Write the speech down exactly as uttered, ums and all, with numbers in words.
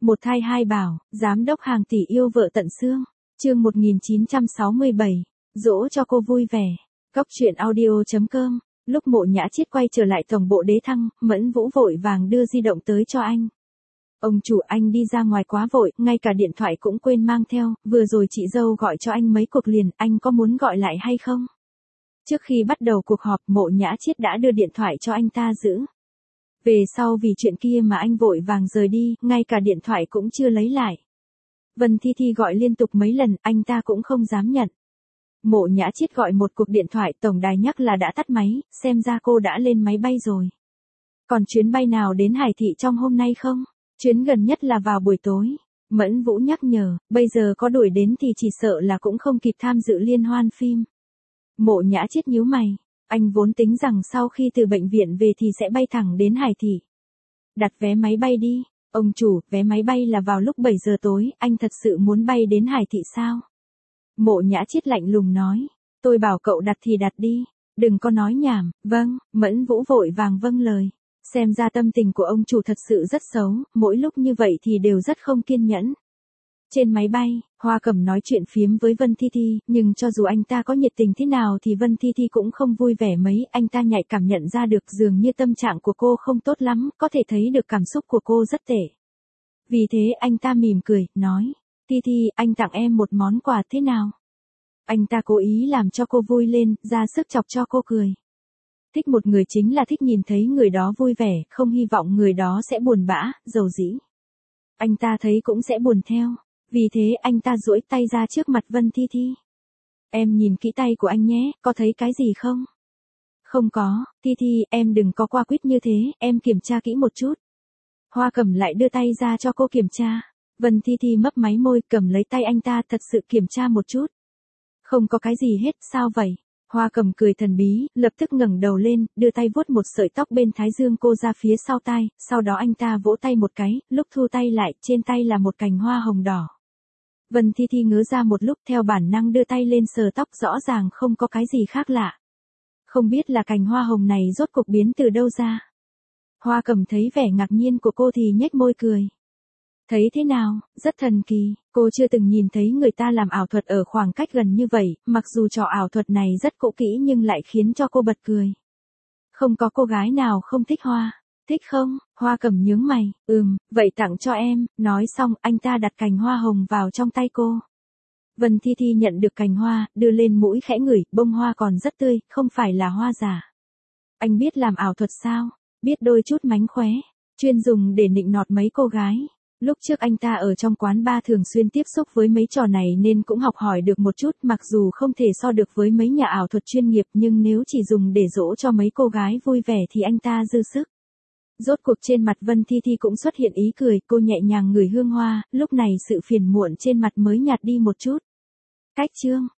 Một thai hai bảo, giám đốc hàng tỷ yêu vợ tận xương. Chương một nghìn chín trăm sáu mươi bảy, dỗ cho cô vui vẻ. Góc truyện audio chấm com. Lúc Mộ Nhã Chiết quay trở lại tổng bộ Đế Thăng, Mẫn Vũ vội vàng đưa di động tới cho anh. Ông chủ, anh đi ra ngoài quá vội, ngay cả điện thoại cũng quên mang theo, vừa rồi chị dâu gọi cho anh mấy cuộc liền, anh có muốn gọi lại hay không? Trước khi bắt đầu cuộc họp, Mộ Nhã Chiết đã đưa điện thoại cho anh ta giữ. Về sau vì chuyện kia mà anh vội vàng rời đi, ngay cả điện thoại cũng chưa lấy lại. Vân Thi Thi gọi liên tục mấy lần, anh ta cũng không dám nhận. Mộ Nhã Chiết gọi một cuộc điện thoại, tổng đài nhắc là đã tắt máy, xem ra cô đã lên máy bay rồi. Còn chuyến bay nào đến Hải Thị trong hôm nay không? Chuyến gần nhất là vào buổi tối. Mẫn Vũ nhắc nhở, bây giờ có đuổi đến thì chỉ sợ là cũng không kịp tham dự liên hoan phim. Mộ Nhã Chiết nhíu mày, anh vốn tính rằng sau khi từ bệnh viện về thì sẽ bay thẳng đến Hải Thị. Đặt vé máy bay đi. Ông chủ, vé máy bay là vào lúc bảy giờ tối, anh thật sự muốn bay đến Hải Thị sao? Mộ Nhã Chiết lạnh lùng nói, tôi bảo cậu đặt thì đặt đi, đừng có nói nhảm. Vâng. Mẫn Vũ vội vàng vâng lời. Xem ra tâm tình của ông chủ thật sự rất xấu, mỗi lúc như vậy thì đều rất không kiên nhẫn. Trên máy bay, Hoa Cẩm nói chuyện phiếm với Vân Thi Thi, nhưng cho dù anh ta có nhiệt tình thế nào thì Vân Thi Thi cũng không vui vẻ mấy, anh ta nhạy cảm nhận ra được dường như tâm trạng của cô không tốt lắm, có thể thấy được cảm xúc của cô rất tệ. Vì thế anh ta mỉm cười, nói, Thi Thi, anh tặng em một món quà thế nào? Anh ta cố ý làm cho cô vui lên, ra sức chọc cho cô cười. Thích một người chính là thích nhìn thấy người đó vui vẻ, không hy vọng người đó sẽ buồn bã, dầu dĩ. Anh ta thấy cũng sẽ buồn theo. Vì thế anh ta duỗi tay ra trước mặt Vân Thi Thi. Em nhìn kỹ tay của anh nhé, có thấy cái gì không? Không có. Thi Thi, em đừng có qua quýt như thế, em kiểm tra kỹ một chút. Hoa Cẩm lại đưa tay ra cho cô kiểm tra. Vân Thi Thi mấp máy môi, cầm lấy tay anh ta thật sự kiểm tra một chút. Không có cái gì hết, sao vậy? Hoa Cẩm cười thần bí, lập tức ngẩng đầu lên, đưa tay vuốt một sợi tóc bên thái dương cô ra phía sau tai, sau đó anh ta vỗ tay một cái, lúc thu tay lại, trên tay là một cành hoa hồng đỏ. Vân Thi Thi ngớ ra một lúc, theo bản năng đưa tay lên sờ tóc, rõ ràng không có cái gì khác lạ. Không biết là cành hoa hồng này rốt cuộc biến từ đâu ra. Hoa Cẩm thấy vẻ ngạc nhiên của cô thì nhếch môi cười. Thấy thế nào, rất thần kỳ, cô chưa từng nhìn thấy người ta làm ảo thuật ở khoảng cách gần như vậy, mặc dù trò ảo thuật này rất cũ kỹ nhưng lại khiến cho cô bật cười. Không có cô gái nào không thích hoa. Thích không? Hoa Cẩm nhướng mày, ừm, vậy tặng cho em. Nói xong, anh ta đặt cành hoa hồng vào trong tay cô. Vân Thi Thi nhận được cành hoa, đưa lên mũi khẽ ngửi, bông hoa còn rất tươi, không phải là hoa giả. Anh biết làm ảo thuật sao? Biết đôi chút mánh khóe, chuyên dùng để nịnh nọt mấy cô gái. Lúc trước anh ta ở trong quán bar thường xuyên tiếp xúc với mấy trò này nên cũng học hỏi được một chút, mặc dù không thể so được với mấy nhà ảo thuật chuyên nghiệp nhưng nếu chỉ dùng để dỗ cho mấy cô gái vui vẻ thì anh ta dư sức. Rốt cuộc trên mặt Vân Thi Thi cũng xuất hiện ý cười, cô nhẹ nhàng ngửi hương hoa, lúc này sự phiền muộn trên mặt mới nhạt đi một chút. Cách chương